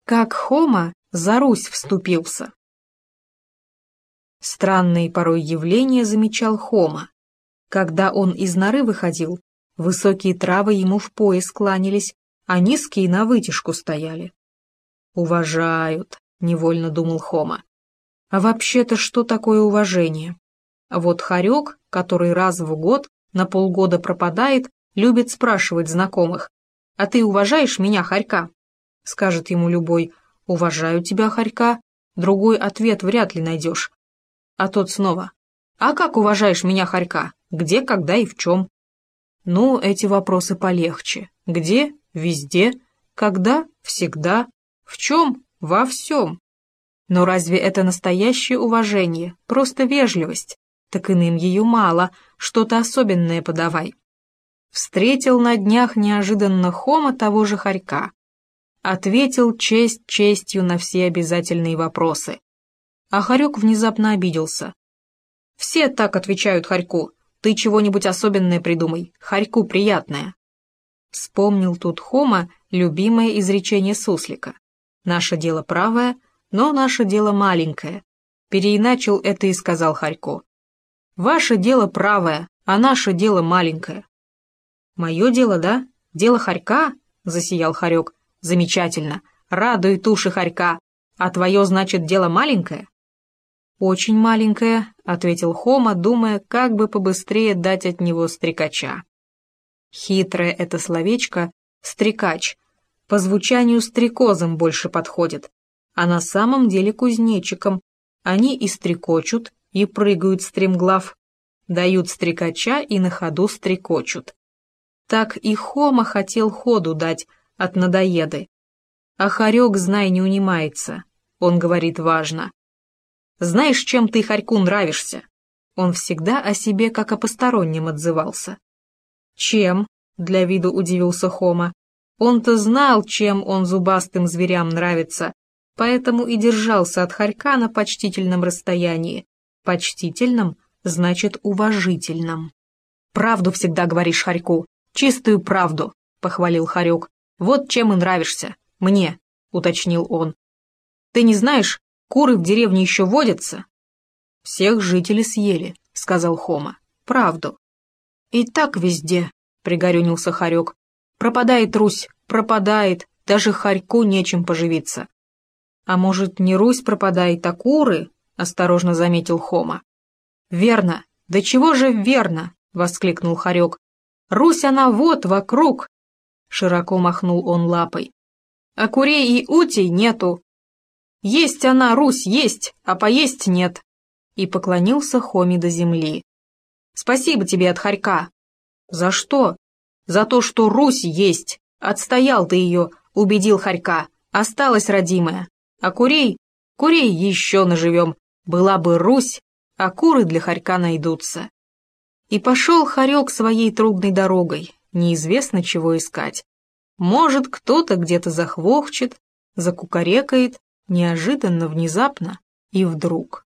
Как Хома за Русь вступился. Странные порой явления замечал Хома. Когда он из норы выходил, высокие травы ему в пояс кланялись, а низкие на вытяжку стояли. «Уважают», — невольно думал Хома. А вообще-то что такое уважение? Вот хорек, который раз в год на полгода пропадает, любит спрашивать знакомых: «А ты уважаешь меня, хорька?» Скажет ему любой: «Уважаю тебя, хорька». Другой ответ вряд ли найдешь. А тот снова: «А как уважаешь меня, хорька? Где, когда и в чем?» Ну, эти вопросы полегче. Где? Везде. Когда? Всегда. В чем? Во всем. Но разве это настоящее уважение? Просто вежливость. Так иным ее мало, что-то особенное подавай. Встретил на днях неожиданно Хома того же хорька. Ответил честь честью на все обязательные вопросы. А хорек внезапно обиделся. «Все так отвечают хорьку. Ты чего-нибудь особенное придумай, хорьку приятное». Вспомнил тут Хома любимое изречение суслика: «Наше дело правое, но наше дело маленькое». Переиначил это и сказал хорьку: «Ваше дело правое, а наше дело маленькое». «Мое дело, да? Дело хорька?» — засиял хорек. «Замечательно, радует уши хорька. А твое, значит, дело маленькое?» «Очень маленькое», — ответил Хома, думая, как бы побыстрее дать от него стрекача. Хитрое это словечко «стрекач», по звучанию стрекозам больше подходит, а на самом деле кузнечикам. Они и стрекочут, и прыгают стремглав, дают стрекача и на ходу стрекочут. Так и Хома хотел ходу дать от надоеды. А хорек, знай, не унимается. Он говорит важно: «Знаешь, чем ты хорьку нравишься?» Он всегда о себе как о постороннем отзывался. «Чем?» — для виду удивился Хома. Он-то знал, чем он зубастым зверям нравится, поэтому и держался от хорька на почтительном расстоянии. Почтительном значит уважительном. «Правду всегда говоришь хорьку, чистую правду», — похвалил хорек. «Вот чем и нравишься. Мне», — уточнил он. «Ты не знаешь, куры в деревне еще водятся?» «Всех жителей съели», — сказал Хома. «Правду». «И так везде», — пригорюнился хорек. «Пропадает Русь, пропадает, даже хорьку нечем поживиться». «А может, не Русь пропадает, а куры?» — осторожно заметил Хома. «Верно. Да чего же верно?» — воскликнул хорек. «Русь она вот, вокруг!» — широко махнул он лапой. «А курей и утей нету. Есть она, Русь, есть, а поесть нет». И поклонился Хоме до земли. «Спасибо тебе от хорька». «За что?» «За то, что Русь есть. Отстоял ты ее, убедил хорька. Осталась родимая. А курей еще наживем. Была бы Русь, а куры для хорька найдутся». И пошел хорек своей трудной дорогой, неизвестно чего искать. Может, кто-то где-то захвохчет, закукарекает, неожиданно, внезапно и вдруг.